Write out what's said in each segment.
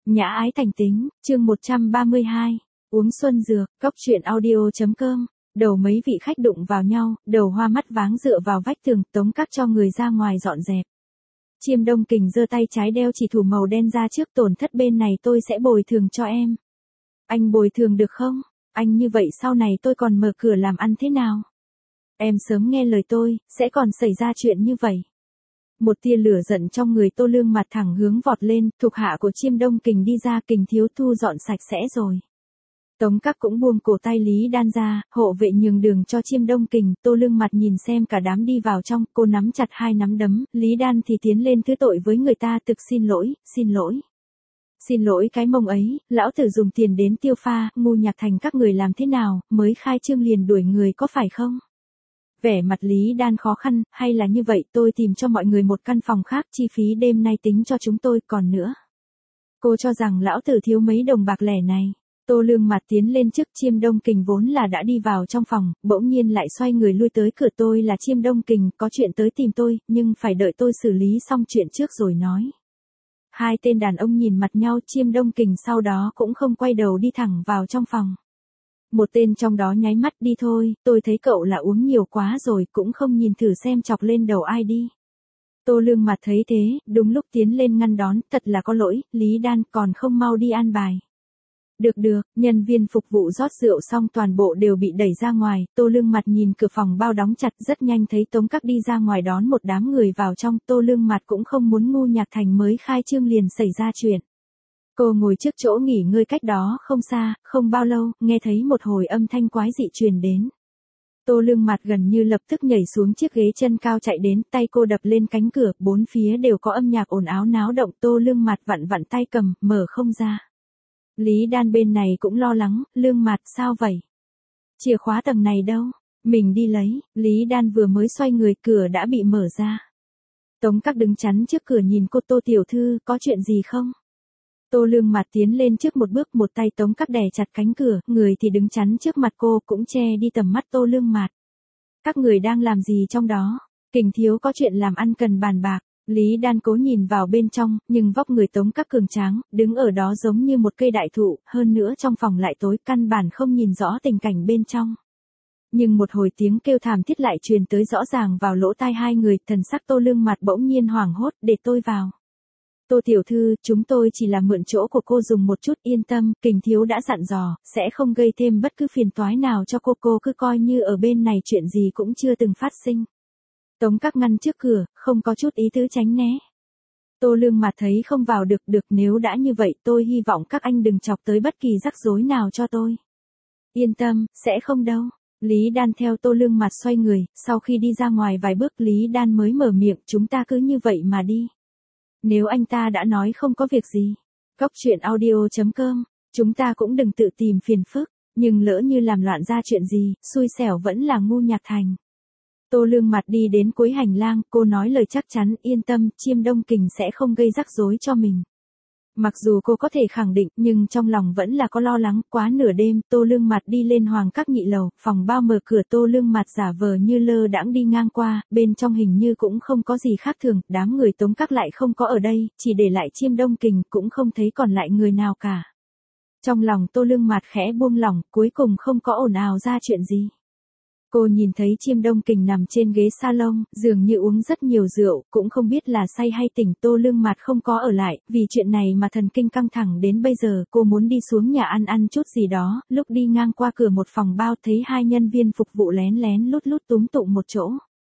Nhã ái thành tính, chương 132, uống xuân dược, cóc truyện audio.com, đầu mấy vị khách đụng vào nhau, đầu hoa mắt váng dựa vào vách tường, Tống Các cho người ra ngoài dọn dẹp. Chiêm Đông Kình giơ tay trái đeo chỉ thủ màu đen ra trước, tổn thất bên này tôi sẽ bồi thường cho em. Anh bồi thường được không? Anh như vậy sau này tôi còn mở cửa làm ăn thế nào? Em sớm nghe lời tôi, sẽ còn xảy ra chuyện như vậy. Một tia lửa giận trong người Tô Lương mặt thẳng hướng vọt lên, thuộc hạ của Chiêm Đông Kình đi ra, Kình thiếu thu dọn sạch sẽ rồi. Tống Các cũng buông cổ tay Lý Đan ra, hộ vệ nhường đường cho Chiêm Đông Kình, Tô Lương mặt nhìn xem cả đám đi vào trong, cô nắm chặt hai nắm đấm, Lý Đan thì tiến lên thứ tội với người ta, thực xin lỗi, xin lỗi. Xin lỗi cái mông ấy, lão tử dùng tiền đến tiêu pha, ngu nhạc thành các người làm thế nào, mới khai trương liền đuổi người có phải không? Vẻ mặt Lý Đan khó khăn, hay là như vậy, tôi tìm cho mọi người một căn phòng khác, chi phí đêm nay tính cho chúng tôi, còn nữa. Cô cho rằng lão tử thiếu mấy đồng bạc lẻ này. Tô Lương mặt tiến lên trước, Chiêm Đông Kình vốn là đã đi vào trong phòng, bỗng nhiên lại xoay người lui tới cửa, tôi là Chiêm Đông Kình, có chuyện tới tìm tôi, nhưng phải đợi tôi xử lý xong chuyện trước rồi nói. Hai tên đàn ông nhìn mặt nhau, Chiêm Đông Kình sau đó cũng không quay đầu đi thẳng vào trong phòng. Một tên trong đó nháy mắt, đi thôi, tôi thấy cậu là uống nhiều quá rồi, cũng không nhìn thử xem chọc lên đầu ai đi. Tô Lương mặt thấy thế, đúng lúc tiến lên ngăn đón, thật là có lỗi, Lý Đan còn không mau đi an bài. Được, nhân viên phục vụ rót rượu xong toàn bộ đều bị đẩy ra ngoài, Tô Lương mặt nhìn cửa phòng bao đóng chặt, rất nhanh thấy Tống Các đi ra ngoài đón một đám người vào trong, Tô Lương mặt cũng không muốn ngu nhạc thành mới khai trương liền xảy ra chuyện. Cô ngồi trước chỗ nghỉ ngơi cách đó không xa, không bao lâu, nghe thấy một hồi âm thanh quái dị truyền đến. Tô Lương mặt gần như lập tức nhảy xuống chiếc ghế, chân cao chạy đến, tay cô đập lên cánh cửa, bốn phía đều có âm nhạc ồn ào náo động, Tô Lương mặt vặn tay cầm, mở không ra. Lý Đan bên này cũng lo lắng, Lương mặt sao vậy? Chìa khóa tầng này đâu? Mình đi lấy, Lý Đan vừa mới xoay người, cửa đã bị mở ra. Tống Các đứng chắn trước cửa nhìn cô, Tô tiểu thư, có chuyện gì không? Tô Lương mặt tiến lên trước một bước, một tay Tống Các đè chặt cánh cửa, người thì đứng chắn trước mặt cô, cũng che đi tầm mắt Tô Lương mặt. Các người đang làm gì trong đó? Kình thiếu có chuyện làm ăn cần bàn bạc. Lý Đan cố nhìn vào bên trong, nhưng vóc người Tống Các cường tráng, đứng ở đó giống như một cây đại thụ, hơn nữa trong phòng lại tối, căn bản không nhìn rõ tình cảnh bên trong. Nhưng một hồi tiếng kêu thảm thiết lại truyền tới rõ ràng vào lỗ tai hai người, thần sắc Tô Lương mặt bỗng nhiên hoảng hốt, để tôi vào. Tô tiểu thư, chúng tôi chỉ là mượn chỗ của cô dùng một chút, yên tâm, Kình thiếu đã dặn dò, sẽ không gây thêm bất cứ phiền toái nào cho cô cứ coi như ở bên này chuyện gì cũng chưa từng phát sinh. Tống Các ngăn trước cửa, không có chút ý tứ tránh né. Tô Lương mặt thấy không vào được, nếu đã như vậy tôi hy vọng các anh đừng chọc tới bất kỳ rắc rối nào cho tôi. Yên tâm, sẽ không đâu. Lý Đan theo Tô Lương mặt xoay người, sau khi đi ra ngoài vài bước Lý Đan mới mở miệng, chúng ta cứ như vậy mà đi. Nếu anh ta đã nói không có việc gì, cóc truyện audio.com, chúng ta cũng đừng tự tìm phiền phức, nhưng lỡ như làm loạn ra chuyện gì, xui xẻo vẫn là ngu nhạc thành. Tô Lương mặt đi đến cuối hành lang, cô nói lời chắc chắn, yên tâm, Chiêm Đông Kình sẽ không gây rắc rối cho mình. Mặc dù cô có thể khẳng định, nhưng trong lòng vẫn là có lo lắng, quá nửa đêm, Tô Lương mặt đi lên Hoàng Các nhị lầu, phòng bao mở cửa, Tô Lương mặt giả vờ như lơ đãng đi ngang qua, bên trong hình như cũng không có gì khác thường, đám người Tống Các lại không có ở đây, chỉ để lại Chiêm Đông Kình, cũng không thấy còn lại người nào cả. Trong lòng Tô Lương mặt khẽ buông lỏng, cuối cùng không có ồn ào ra chuyện gì. Cô nhìn thấy Chiêm Đông Kình nằm trên ghế salon, dường như uống rất nhiều rượu, cũng không biết là say hay tỉnh, Tô Lương mặt không có ở lại, vì chuyện này mà thần kinh căng thẳng đến bây giờ, cô muốn đi xuống nhà ăn chút gì đó, lúc đi ngang qua cửa một phòng bao thấy hai nhân viên phục vụ lén lút túm tụng một chỗ.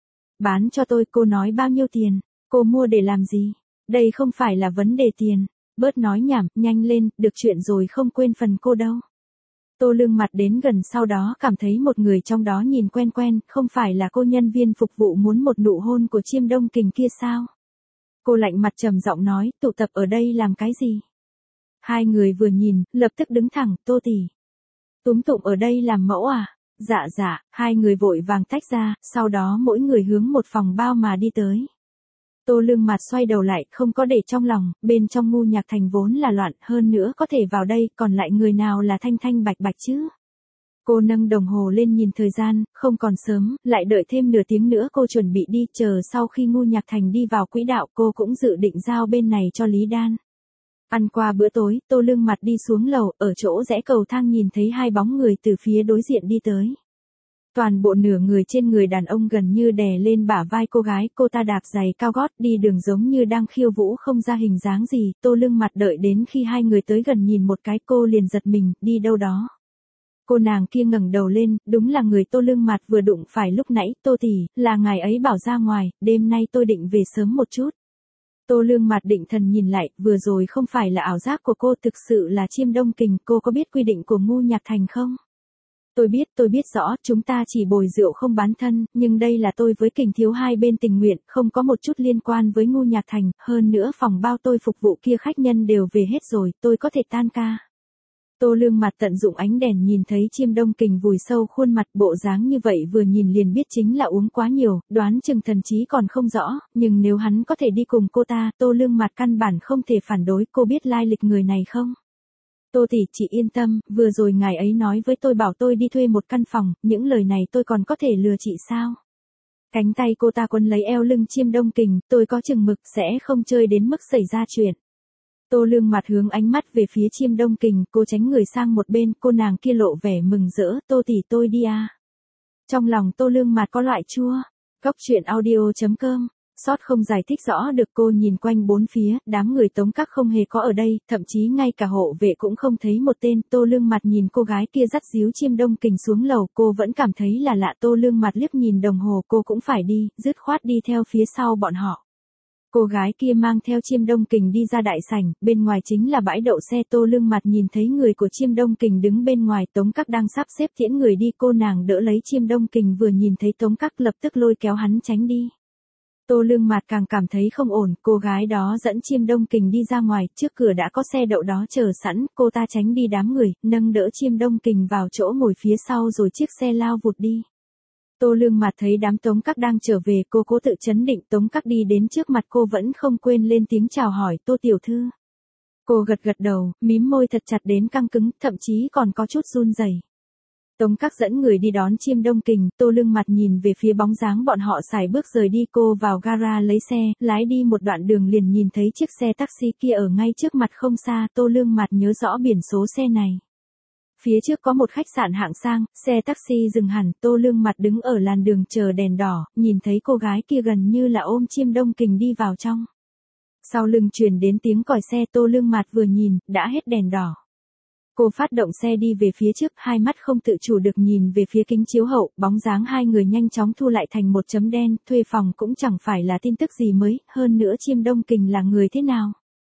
Bán cho tôi, cô nói bao nhiêu tiền, cô mua để làm gì, đây không phải là vấn đề tiền, bớt nói nhảm, nhanh lên, được chuyện rồi không quên phần cô đâu. Tô Lương mặt đến gần sau đó cảm thấy một người trong đó nhìn quen, không phải là cô nhân viên phục vụ muốn một nụ hôn của Chiêm Đông Kình kia sao? Cô lạnh mặt trầm giọng nói, tụ tập ở đây làm cái gì? Hai người vừa nhìn, lập tức đứng thẳng, Tô tỷ. Túm tụng ở đây làm mẫu à? Dạ, hai người vội vàng tách ra, sau đó mỗi người hướng một phòng bao mà đi tới. Tô Lương mặt xoay đầu lại, không có để trong lòng, bên trong ngu nhạc thành vốn là loạn, hơn nữa có thể vào đây, còn lại người nào là thanh bạch chứ? Cô nâng đồng hồ lên nhìn thời gian, không còn sớm, lại đợi thêm nửa tiếng nữa cô chuẩn bị đi, chờ sau khi ngu nhạc thành đi vào quỹ đạo cô cũng dự định giao bên này cho Lý Đan. Ăn qua bữa tối, Tô Lương Mặt đi xuống lầu, ở chỗ rẽ cầu thang nhìn thấy hai bóng người từ phía đối diện đi tới. Toàn bộ nửa người trên người đàn ông gần như đè lên bả vai cô gái, cô ta đạp giày cao gót đi đường giống như đang khiêu vũ không ra hình dáng gì, Tô Lương Mặt đợi đến khi hai người tới gần nhìn một cái cô liền giật mình, đi đâu đó. Cô nàng kia ngẩng đầu lên, đúng là người Tô Lương Mặt vừa đụng phải lúc nãy, Tô tỷ, là ngài ấy bảo ra ngoài, đêm nay tôi định về sớm một chút. Tô Lương Mặt định thần nhìn lại, vừa rồi không phải là ảo giác của cô, thực sự là Chiêm Đông Kình, cô có biết quy định của Ngu Nhạc Thành không? Tôi biết rõ, chúng ta chỉ bồi rượu không bán thân, nhưng đây là tôi với Kình thiếu hai bên tình nguyện, không có một chút liên quan với Ngu Nhạc Thành, hơn nữa phòng bao tôi phục vụ kia khách nhân đều về hết rồi, tôi có thể tan ca. Tô Lương Mặt tận dụng ánh đèn nhìn thấy Chiêm Đông Kình vùi sâu khuôn mặt, bộ dáng như vậy vừa nhìn liền biết chính là uống quá nhiều, đoán chừng thần trí còn không rõ, nhưng nếu hắn có thể đi cùng cô ta, Tô Lương Mặt căn bản không thể phản đối, cô biết lai lịch người này không? Tô tỷ, chị yên tâm, vừa rồi ngài ấy nói với tôi bảo tôi đi thuê một căn phòng, những lời này tôi còn có thể lừa chị sao? Cánh tay cô ta quấn lấy eo lưng Chiêm Đông Kình, tôi có chừng mực sẽ không chơi đến mức xảy ra chuyện. Tô Lương Mặt hướng ánh mắt về phía Chiêm Đông Kình, cô tránh người sang một bên, cô nàng kia lộ vẻ mừng rỡ, Tô tỷ tôi đi à. Trong lòng Tô Lương Mặt có loại chua. Góc truyện audio.com. Sót không giải thích rõ được, cô nhìn quanh bốn phía, đám người Tống Các không hề có ở đây, thậm chí ngay cả hộ vệ cũng không thấy một tên. Tô Lương Mặt nhìn cô gái kia dắt díu Chiêm Đông Kình xuống lầu, cô vẫn cảm thấy là lạ. Tô Lương Mặt liếc nhìn đồng hồ, cô cũng phải đi, dứt khoát đi theo phía sau bọn họ. Cô gái kia mang theo Chiêm Đông Kình đi ra đại sảnh, bên ngoài chính là bãi đậu xe. Tô Lương Mặt nhìn thấy người của Chiêm Đông Kình đứng bên ngoài, Tống Các đang sắp xếp tiễn người đi, cô nàng đỡ lấy Chiêm Đông Kình, vừa nhìn thấy Tống Các lập tức lôi kéo hắn tránh đi. Tô Lương Mặt càng cảm thấy không ổn, cô gái đó dẫn Chiêm Đông Kình đi ra ngoài, trước cửa đã có xe đậu đó chờ sẵn, cô ta tránh đi đám người, nâng đỡ Chiêm Đông Kình vào chỗ ngồi phía sau rồi chiếc xe lao vụt đi. Tô Lương Mặt thấy đám Tống Các đang trở về, cô cố tự trấn định, Tống Các đi đến trước mặt cô vẫn không quên lên tiếng chào hỏi, Tô tiểu thư. Cô gật gật đầu, mím môi thật chặt đến căng cứng, thậm chí còn có chút run rẩy. Tống Các dẫn người đi đón Chiêm Đông Kình, Tô Lương Mặt nhìn về phía bóng dáng bọn họ sải bước rời đi, cô vào gara lấy xe, lái đi một đoạn đường liền nhìn thấy chiếc xe taxi kia ở ngay trước mặt không xa, Tô Lương Mặt nhớ rõ biển số xe này. Phía trước có một khách sạn hạng sang, xe taxi dừng hẳn, Tô Lương Mặt đứng ở làn đường chờ đèn đỏ, nhìn thấy cô gái kia gần như là ôm Chiêm Đông Kình đi vào trong. Sau lưng truyền đến tiếng còi xe, Tô Lương Mặt vừa nhìn, đã hết đèn đỏ. Cô phát động xe đi về phía trước, hai mắt không tự chủ được nhìn về phía kính chiếu hậu, bóng dáng hai người nhanh chóng thu lại thành một chấm đen, thuê phòng cũng chẳng phải là tin tức gì mới, hơn nữa Chiêm Đông Kình là người thế nào.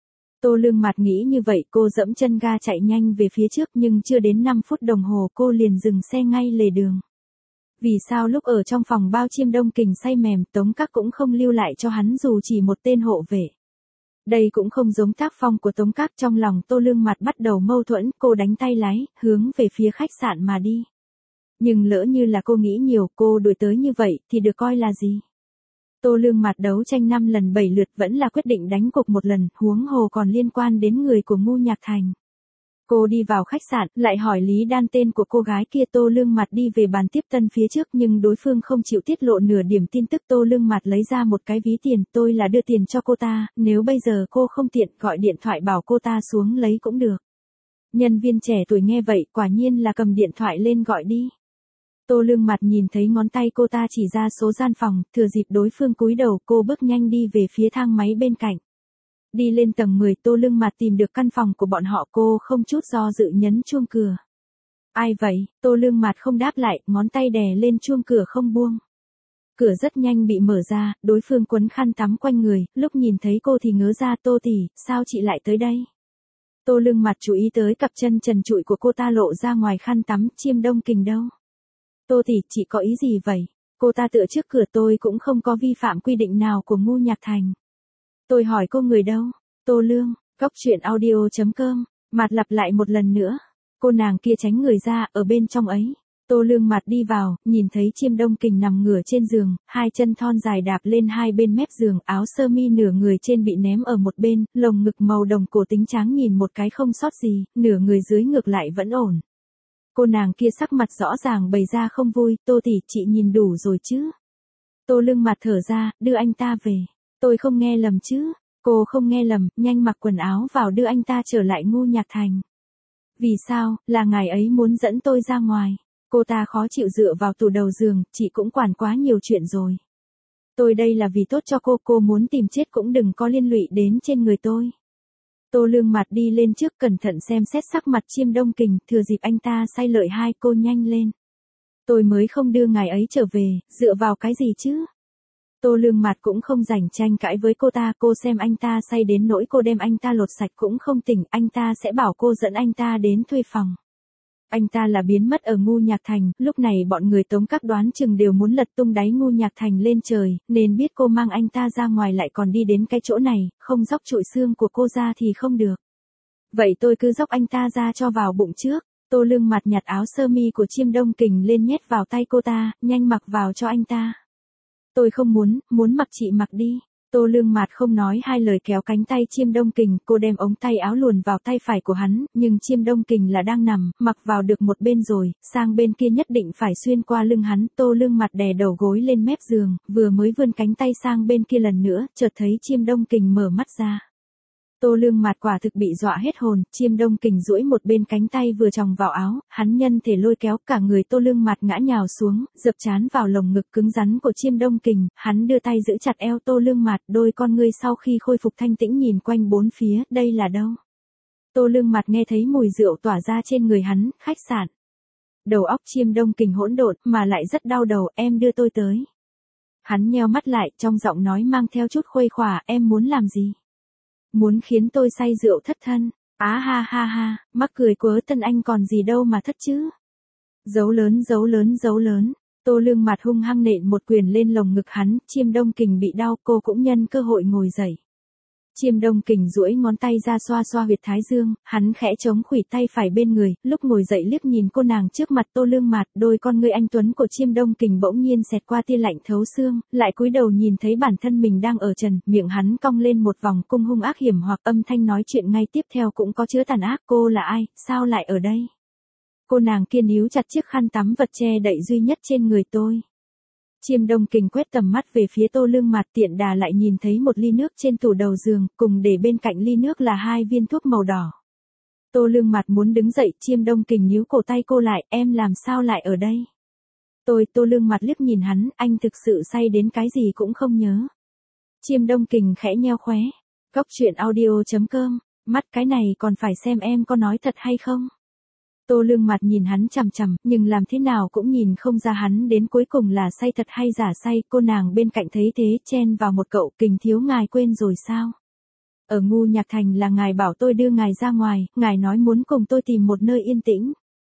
Tô Lương Mặt nghĩ như vậy, cô dẫm chân ga chạy nhanh về phía trước, nhưng chưa đến 5 phút đồng hồ cô liền dừng xe ngay lề đường. Vì sao lúc ở trong phòng bao Chiêm Đông Kình say mềm, Tống Các cũng không lưu lại cho hắn dù chỉ một tên hộ vệ. Đây cũng không giống tác phong của Tống Các, trong lòng Tô Lương Mặt bắt đầu mâu thuẫn, cô đánh tay lái, hướng về phía khách sạn mà đi. Nhưng lỡ như là cô nghĩ nhiều, cô đuổi tới như vậy, thì được coi là gì? Tô Lương Mặt đấu tranh 5 lần 7 lượt vẫn là quyết định đánh cuộc một lần, huống hồ còn liên quan đến người của Ngu Nhạc Thành. Cô đi vào khách sạn, lại hỏi Lý Đan tên của cô gái kia. Tô Lương Mặt đi về bàn tiếp tân phía trước nhưng đối phương không chịu tiết lộ nửa điểm tin tức. Tô Lương Mặt lấy ra một cái ví tiền, tôi là đưa tiền cho cô ta, nếu bây giờ cô không tiện, gọi điện thoại bảo cô ta xuống lấy cũng được. Nhân viên trẻ tuổi nghe vậy, quả nhiên là cầm điện thoại lên gọi đi. Tô Lương Mặt nhìn thấy ngón tay cô ta chỉ ra số gian phòng, thừa dịp đối phương cúi đầu, cô bước nhanh đi về phía thang máy bên cạnh. Đi lên tầng 10, Tô Lương Mặt tìm được căn phòng của bọn họ, cô không chút do dự nhấn chuông cửa. Ai vậy? Tô Lương Mặt không đáp lại, ngón tay đè lên chuông cửa không buông. Cửa rất nhanh bị mở ra, đối phương quấn khăn tắm quanh người, lúc nhìn thấy cô thì ngớ ra, Tô tỷ, sao chị lại tới đây? Tô Lương Mặt chú ý tới cặp chân trần trụi của cô ta lộ ra ngoài khăn tắm, Chiêm Đông Kình đâu? Tô tỷ, chị có ý gì vậy? Cô ta tựa trước cửa, tôi cũng không có vi phạm quy định nào của Ngu Nhạc Thành. Tôi hỏi cô người đâu? Tô Lương, góc truyện audio.com, Mặt lặp lại một lần nữa. Cô nàng kia tránh người ra, ở bên trong ấy. Tô Lương Mặt đi vào, nhìn thấy Chiêm Đông Kình nằm ngửa trên giường, hai chân thon dài đạp lên hai bên mép giường, áo sơ mi nửa người trên bị ném ở một bên, lồng ngực màu đồng cổ tính tráng nhìn một cái không sót gì, nửa người dưới ngược lại vẫn ổn. Cô nàng kia sắc mặt rõ ràng bày ra không vui, Tô tỷ, chị nhìn đủ rồi chứ? Tô Lương Mặt thở ra, đưa anh ta về. Tôi không nghe lầm chứ? Cô không nghe lầm, nhanh mặc quần áo vào đưa anh ta trở lại Ngu Nhạc Thành. Vì sao, là ngài ấy muốn dẫn tôi ra ngoài. Cô ta khó chịu dựa vào tủ đầu giường, chị cũng quản quá nhiều chuyện rồi. Tôi đây là vì tốt cho cô muốn tìm chết cũng đừng có liên lụy đến trên người tôi. Tô Lương Mạt đi lên trước cẩn thận xem xét sắc mặt Chiêm Đông Kình, thừa dịp anh ta say lợi hai cô nhanh lên. Tôi mới không đưa ngài ấy trở về, dựa vào cái gì chứ? Tô Lương Mạt cũng không rảnh tranh cãi với cô xem anh ta say đến nỗi cô đem anh ta lột sạch cũng không tỉnh, anh ta sẽ bảo cô dẫn anh ta đến thuê phòng. Anh ta là biến mất ở Ngu Nhạc Thành, lúc này bọn người Tống Các đoán chừng đều muốn lật tung đáy Ngu Nhạc Thành lên trời, nên biết cô mang anh ta ra ngoài lại còn đi đến cái chỗ này, không dóc trụi xương của cô ra thì không được. Vậy tôi cứ dóc anh ta ra cho vào bụng trước. Tô Lương Mạt nhặt áo sơ mi của Chiêm Đông Kình lên nhét vào tay cô ta, nhanh mặc vào cho anh ta. Tôi không muốn mặc chị mặc đi. Tô Lương Mạt không nói hai lời kéo cánh tay Chiêm Đông Kình, cô đem ống tay áo luồn vào tay phải của hắn, nhưng Chiêm Đông Kình là đang nằm, mặc vào được một bên rồi, sang bên kia nhất định phải xuyên qua lưng hắn. Tô Lương Mạt đè đầu gối lên mép giường, vừa mới vươn cánh tay sang bên kia lần nữa, chợt thấy Chiêm Đông Kình mở mắt ra. Tô Lương Mạt quả thực bị dọa hết hồn, Chiêm Đông Kình duỗi một bên cánh tay vừa chòng vào áo, hắn nhân thể lôi kéo cả người Tô Lương Mạt ngã nhào xuống, dập trán vào lồng ngực cứng rắn của Chiêm Đông Kình, hắn đưa tay giữ chặt eo Tô Lương Mạt, đôi con ngươi sau khi khôi phục thanh tĩnh nhìn quanh bốn phía, đây là đâu? Tô Lương Mạt nghe thấy mùi rượu tỏa ra trên người hắn, khách sạn. Đầu óc Chiêm Đông Kình hỗn độn, mà lại rất đau đầu, em đưa tôi tới. Hắn nheo mắt lại, trong giọng nói mang theo chút khuây khỏa, em muốn làm gì? Muốn khiến tôi say rượu thất thân. Á ha ha ha, mắc cười quớ tân anh còn gì đâu mà thất chứ. Dấu lớn dấu lớn dấu lớn. Tô Lương Mạt hung hăng nện một quyền lên lồng ngực hắn, Chiêm Đông Kình bị đau, cô cũng nhân cơ hội ngồi dậy. Chiêm Đông Kình duỗi ngón tay ra xoa xoa huyệt thái dương, hắn khẽ chống khuỷu tay phải bên người, lúc ngồi dậy liếc nhìn cô nàng trước mặt Tô Lương Mạt, đôi con ngươi anh tuấn của Chiêm Đông Kình bỗng nhiên xẹt qua tia lạnh thấu xương, lại cúi đầu nhìn thấy bản thân mình đang ở trần, miệng hắn cong lên một vòng cung hung ác hiểm hoặc âm thanh nói chuyện ngay tiếp theo cũng có chứa tàn ác, cô là ai, sao lại ở đây? Cô nàng kia níu chặt chiếc khăn tắm vật che đậy duy nhất trên người tôi. Chiêm Đông Kình quét tầm mắt về phía Tô Lương Mạt, tiện đà lại nhìn thấy một ly nước trên tủ đầu giường, cùng để bên cạnh ly nước là 2 viên thuốc màu đỏ. Tô Lương Mạt muốn đứng dậy, Chiêm Đông Kình níu cổ tay cô lại, em làm sao lại ở đây? Tô Lương Mạt liếc nhìn hắn, anh thực sự say đến cái gì cũng không nhớ. Chiêm Đông Kình khẽ nheo khóe. Góc truyện audio.com, mắt cái này còn phải xem em có nói thật hay không? Tô Lương Mạt nhìn hắn chằm chằm, nhưng làm thế nào cũng nhìn không ra hắn đến cuối cùng là say thật hay giả say, cô nàng bên cạnh thấy thế chen vào một cậu, Kình thiếu ngài quên rồi sao? Ở Ngu Nhạc Thành là ngài bảo tôi đưa ngài ra ngoài, ngài nói muốn cùng tôi tìm một nơi yên tĩnh.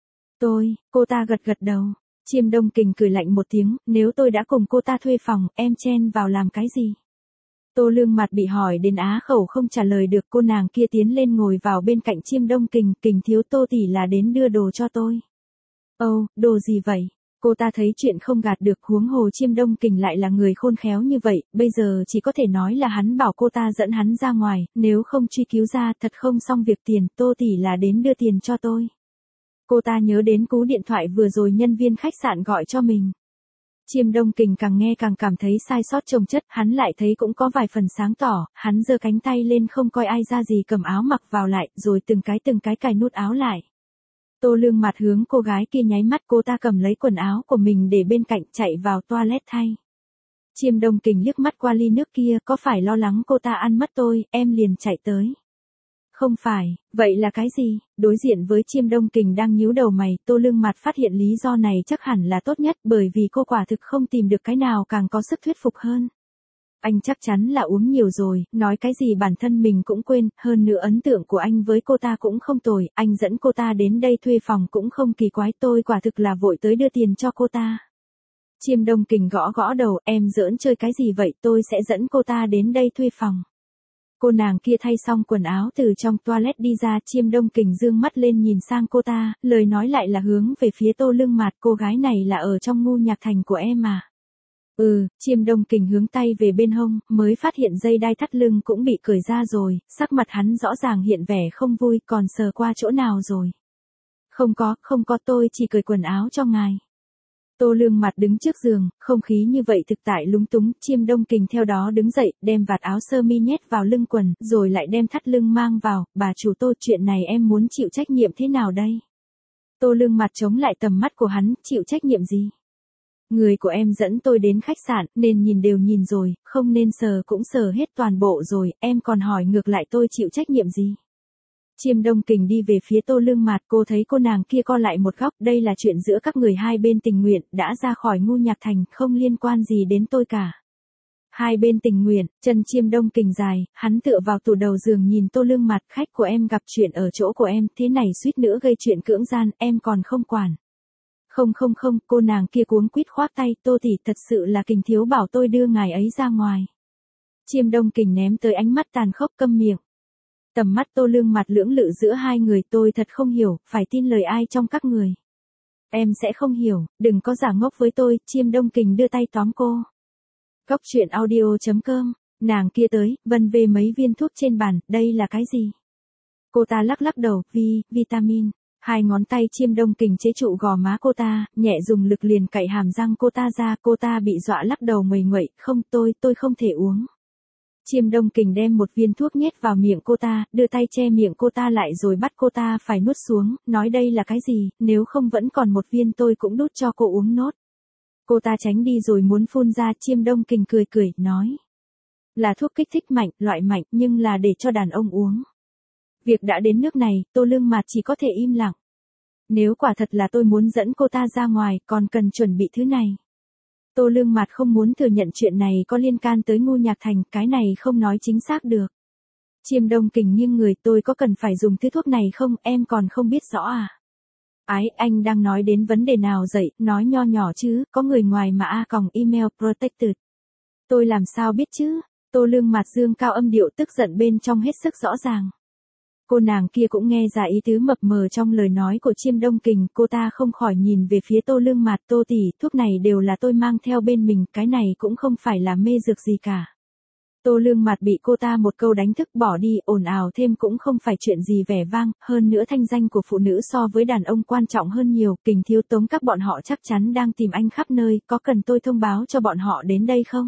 Cô ta gật đầu. Chiêm Đông Kình cười lạnh một tiếng, nếu tôi đã cùng cô ta thuê phòng, em chen vào làm cái gì? Tô Lương Mạt bị hỏi đến á khẩu không trả lời được, cô nàng kia tiến lên ngồi vào bên cạnh Chiêm Đông Kình, Kình thiếu Tô tỷ là đến đưa đồ cho tôi. Đồ gì vậy? Cô ta thấy chuyện không gạt được, huống hồ Chiêm Đông Kình lại là người khôn khéo như vậy, bây giờ chỉ có thể nói là hắn bảo cô ta dẫn hắn ra ngoài, nếu không truy cứu ra thật không xong việc tiền, Tô tỷ là đến đưa tiền cho tôi. Cô ta nhớ đến cú điện thoại vừa rồi nhân viên khách sạn gọi cho mình. Chiêm Đông Kình càng nghe càng cảm thấy sai sót chồng chất, hắn lại thấy cũng có vài phần sáng tỏ, hắn giơ cánh tay lên không coi ai ra gì cầm áo mặc vào lại, rồi từng cái cài nút áo lại. Tô Lương Mạt hướng cô gái kia nháy mắt, cô ta cầm lấy quần áo của mình để bên cạnh chạy vào toilet thay. Chiêm Đông Kình liếc mắt qua ly nước kia, có phải lo lắng cô ta ăn mất tôi, em liền chạy tới. Không phải, vậy là cái gì? Đối diện với Chiêm Đông Kình đang nhíu đầu mày, Tô Lương Mạt phát hiện lý do này chắc hẳn là tốt nhất, bởi vì cô quả thực không tìm được cái nào càng có sức thuyết phục hơn. Anh chắc chắn là uống nhiều rồi, nói cái gì bản thân mình cũng quên, hơn nữa ấn tượng của anh với cô ta cũng không tồi, anh dẫn cô ta đến đây thuê phòng cũng không kỳ quái, tôi quả thực là vội tới đưa tiền cho cô ta. Chiêm Đông Kình gõ đầu, em giỡn chơi cái gì vậy, tôi sẽ dẫn cô ta đến đây thuê phòng. Cô nàng kia thay xong quần áo từ trong toilet đi ra, Chiêm Đông Kình dương mắt lên nhìn sang cô ta, lời nói lại là hướng về phía Tô Lương Mạt, cô gái này là ở trong Ngu Nhạc Thành của em à? Chiêm Đông Kình hướng tay về bên hông, mới phát hiện dây đai thắt lưng cũng bị cởi ra rồi, sắc mặt hắn rõ ràng hiện vẻ không vui, còn sờ qua chỗ nào rồi? Không có, tôi chỉ cởi quần áo cho ngài. Tô Lương mặt đứng trước giường, không khí như vậy thực tại lúng túng, Chiêm Đông Kình theo đó đứng dậy, đem vạt áo sơ mi nhét vào lưng quần, rồi lại đem thắt lưng mang vào, bà chủ Tô chuyện này em muốn chịu trách nhiệm thế nào đây? Tô Lương mặt chống lại tầm mắt của hắn, chịu trách nhiệm gì? Người của em dẫn tôi đến khách sạn, nên nhìn đều nhìn rồi, không nên sờ cũng sờ hết toàn bộ rồi, em còn hỏi ngược lại tôi chịu trách nhiệm gì? Chiêm Đông Kình đi về phía Tô Lương Mạt, cô thấy cô nàng kia co lại một góc, đây là chuyện giữa các người hai bên tình nguyện, đã ra khỏi Ngu Nhạc Thành, không liên quan gì đến tôi cả. Hai bên tình nguyện, chân Chiêm Đông Kình dài, hắn tựa vào tủ đầu giường nhìn Tô Lương Mạt, khách của em gặp chuyện ở chỗ của em, thế này suýt nữa gây chuyện cưỡng gian, em còn không quản. Không, cô nàng kia cuống quýt khoác tay, Tô tỷ thật sự là Kình thiếu bảo tôi đưa ngài ấy ra ngoài. Chiêm Đông Kình ném tới ánh mắt tàn khốc, câm miệng. Tầm mắt Tô Lương mặt lưỡng lự giữa hai người, tôi thật không hiểu, phải tin lời ai trong các người. Em sẽ không hiểu, đừng có giả ngốc với tôi, Chiêm Đông Kình đưa tay tóm cô. Cóc truyện audio.com, nàng kia tới, vân về mấy viên thuốc trên bàn, đây là cái gì? Cô ta lắc đầu, vitamin. Hai ngón tay Chiêm Đông Kình chế trụ gò má cô ta, nhẹ dùng lực liền cạy hàm răng cô ta ra, cô ta bị dọa lắc đầu nguầy nguậy, không tôi không thể uống. Chiêm Đông Kình đem một viên thuốc nhét vào miệng cô ta, đưa tay che miệng cô ta lại rồi bắt cô ta phải nuốt xuống, nói đây là cái gì, nếu không vẫn còn một viên tôi cũng đút cho cô uống nốt. Cô ta tránh đi rồi muốn phun ra, Chiêm Đông Kình cười, nói. Là thuốc kích thích mạnh, loại mạnh nhưng là để cho đàn ông uống. Việc đã đến nước này, Tô Lương Mạt chỉ có thể im lặng. Nếu quả thật là tôi muốn dẫn cô ta ra ngoài, còn cần chuẩn bị thứ này. Tô Lương Mạt không muốn thừa nhận chuyện này có liên can tới Ngu Nhạc Thành, cái này không nói chính xác được. Chiêm Đông Kình nghiêng người, tôi có cần phải dùng thứ thuốc này không, em còn không biết rõ à? Anh đang nói đến vấn đề nào vậy, nói nho nhỏ chứ, có người ngoài mà email protected. Tôi làm sao biết chứ? Tô Lương Mạt dương cao âm điệu tức giận bên trong hết sức rõ ràng. Cô nàng kia cũng nghe ra ý tứ mập mờ trong lời nói của Chiêm Đông Kình, cô ta không khỏi nhìn về phía Tô Lương Mạt, Tô tỷ, thuốc này đều là tôi mang theo bên mình, cái này cũng không phải là mê dược gì cả. Tô Lương Mạt bị cô ta một câu đánh thức bỏ đi, ồn ào thêm cũng không phải chuyện gì vẻ vang, hơn nữa thanh danh của phụ nữ so với đàn ông quan trọng hơn nhiều, Kình thiếu tống các bọn họ chắc chắn đang tìm anh khắp nơi, có cần tôi thông báo cho bọn họ đến đây không?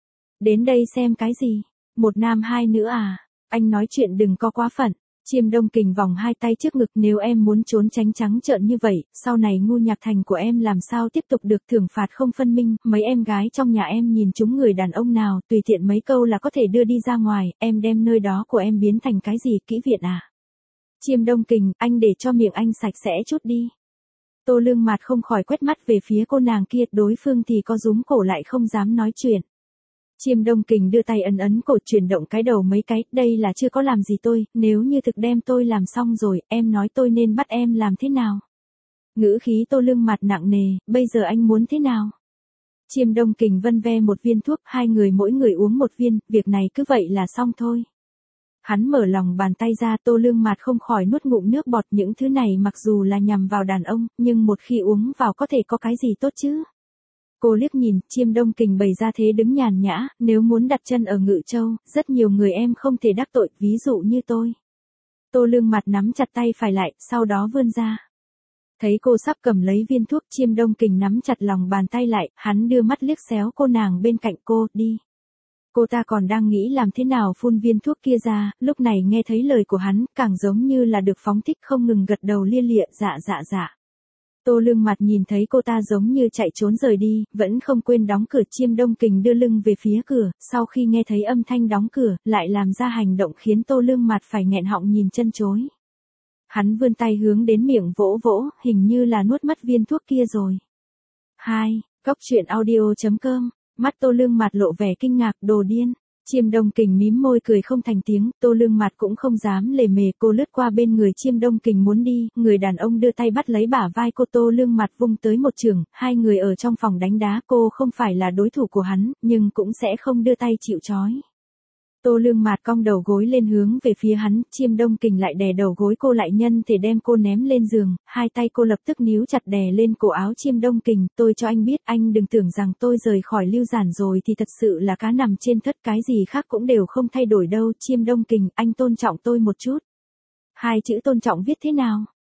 Đến đây xem cái gì? Một nam hai nữ à? Anh nói chuyện đừng có quá phận. Chiêm Đông Kình vòng hai tay trước ngực, nếu em muốn trốn tránh trắng trợn như vậy, sau này Ngu Nhạc Thành của em làm sao tiếp tục được, thưởng phạt không phân minh, mấy em gái trong nhà em nhìn chúng người đàn ông nào, tùy tiện mấy câu là có thể đưa đi ra ngoài, em đem nơi đó của em biến thành cái gì, kỹ viện à? Chiêm Đông Kình, anh để cho miệng anh sạch sẽ chút đi. Tô Lương Mạt không khỏi quét mắt về phía cô nàng kia, đối phương thì có rúm cổ lại không dám nói chuyện. Chiêm Đông Kình đưa tay ấn cổ, chuyển động cái đầu mấy cái, đây là chưa có làm gì tôi, nếu như thực đem tôi làm xong rồi, em nói tôi nên bắt em làm thế nào? Ngữ khí Tô Lương Mạt nặng nề, bây giờ anh muốn thế nào? Chiêm Đông Kình vân ve một viên thuốc, hai người mỗi người uống một viên, việc này cứ vậy là xong thôi. Hắn mở lòng bàn tay ra, Tô Lương Mạt không khỏi nuốt ngụm nước bọt, những thứ này mặc dù là nhằm vào đàn ông, nhưng một khi uống vào có thể có cái gì tốt chứ? Cô liếc nhìn, Chiêm Đông Kình bày ra thế đứng nhàn nhã, nếu muốn đặt chân ở Ngự Châu, rất nhiều người em không thể đắc tội, ví dụ như tôi. Tô Lương Mạt nắm chặt tay phải lại, sau đó vươn ra. Thấy cô sắp cầm lấy viên thuốc, Chiêm Đông Kình nắm chặt lòng bàn tay lại, hắn đưa mắt liếc xéo cô nàng bên cạnh cô, đi. Cô ta còn đang nghĩ làm thế nào phun viên thuốc kia ra, lúc này nghe thấy lời của hắn, càng giống như là được phóng thích, không ngừng gật đầu lia lịa, dạ. Tô Lương Mạt nhìn thấy cô ta giống như chạy trốn rời đi, vẫn không quên đóng cửa. Chiêm Đông Kình đưa lưng về phía cửa, sau khi nghe thấy âm thanh đóng cửa, lại làm ra hành động khiến Tô Lương Mạt phải nghẹn họng nhìn chân chối. Hắn vươn tay hướng đến miệng vỗ, hình như là nuốt mất viên thuốc kia rồi. 2. Cóc truyện audio.com, mắt Tô Lương Mạt lộ vẻ kinh ngạc, đồ điên. Chiêm Đông Kình mím môi cười không thành tiếng, Tô Lương Mạt cũng không dám lề mề, cô lướt qua bên người Chiêm Đông Kình muốn đi, người đàn ông đưa tay bắt lấy bả vai cô, Tô Lương Mạt vung tới một chưởng, hai người ở trong phòng đánh đá, cô không phải là đối thủ của hắn, nhưng cũng sẽ không đưa tay chịu trói. Tô Lương Mạt cong đầu gối lên hướng về phía hắn, Chiêm Đông Kình lại đè đầu gối cô lại nhân thể đem cô ném lên giường, hai tay cô lập tức níu chặt đè lên cổ áo Chiêm Đông Kình, tôi cho anh biết, anh đừng tưởng rằng tôi rời khỏi Lưu Giản rồi thì thật sự là cá nằm trên thớt, cái gì khác cũng đều không thay đổi đâu, Chiêm Đông Kình, anh tôn trọng tôi một chút. Hai chữ tôn trọng viết thế nào?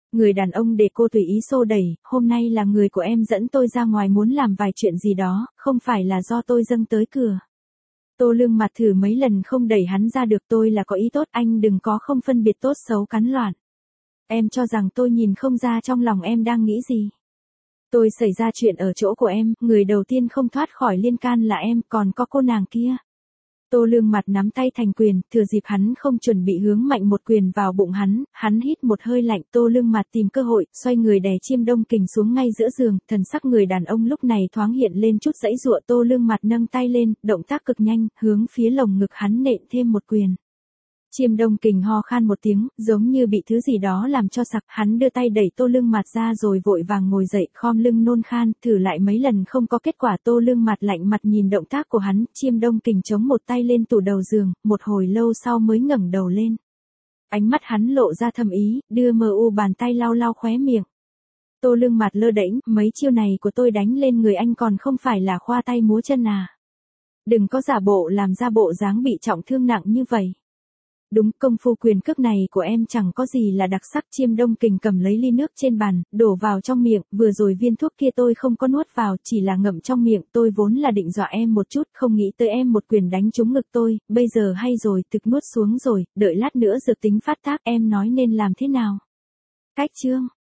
Người đàn ông để cô tùy ý xô đẩy, hôm nay là người của em dẫn tôi ra ngoài muốn làm vài chuyện gì đó, không phải là do tôi dâng tới cửa. Tô Lương Mặt thử mấy lần không đẩy hắn ra được, tôi là có ý tốt, anh đừng có không phân biệt tốt xấu cắn loạn. Em cho rằng tôi nhìn không ra trong lòng em đang nghĩ gì. Tôi xảy ra chuyện ở chỗ của em, người đầu tiên không thoát khỏi liên can là em, còn có cô nàng kia. Tô Lương Mặt nắm tay thành quyền, thừa dịp hắn không chuẩn bị hướng mạnh một quyền vào bụng hắn hít một hơi lạnh. Tô Lương Mặt tìm cơ hội, xoay người đè Chiêm Đông Kình xuống ngay giữa giường, thần sắc người đàn ông lúc này thoáng hiện lên chút giãy giụa. Tô Lương Mặt nâng tay lên, động tác cực nhanh, hướng phía lồng ngực hắn nện thêm một quyền. Chiêm Đông Kình ho khan một tiếng, giống như bị thứ gì đó làm cho sặc, hắn đưa tay đẩy Tô Lương Mặt ra rồi vội vàng ngồi dậy, khom lưng nôn khan, thử lại mấy lần không có kết quả. Tô Lương Mặt lạnh mặt nhìn động tác của hắn, Chiêm Đông Kình chống một tay lên tủ đầu giường, một hồi lâu sau mới ngẩng đầu lên. Ánh mắt hắn lộ ra thâm ý, đưa mờ u bàn tay lau lau khóe miệng. Tô Lương Mặt lơ đễnh, mấy chiêu này của tôi đánh lên người anh còn không phải là khoa tay múa chân à. Đừng có giả bộ làm ra bộ dáng bị trọng thương nặng như vậy. Đúng, công phu quyền cước này của em chẳng có gì là đặc sắc. Chiêm Đông Kình cầm lấy ly nước trên bàn, đổ vào trong miệng, vừa rồi viên thuốc kia tôi không có nuốt vào, chỉ là ngậm trong miệng, tôi vốn là định dọa em một chút, không nghĩ tới em một quyền đánh trúng ngực tôi, bây giờ hay rồi, thực nuốt xuống rồi, đợi lát nữa dược tính phát tác, em nói nên làm thế nào? Cách chương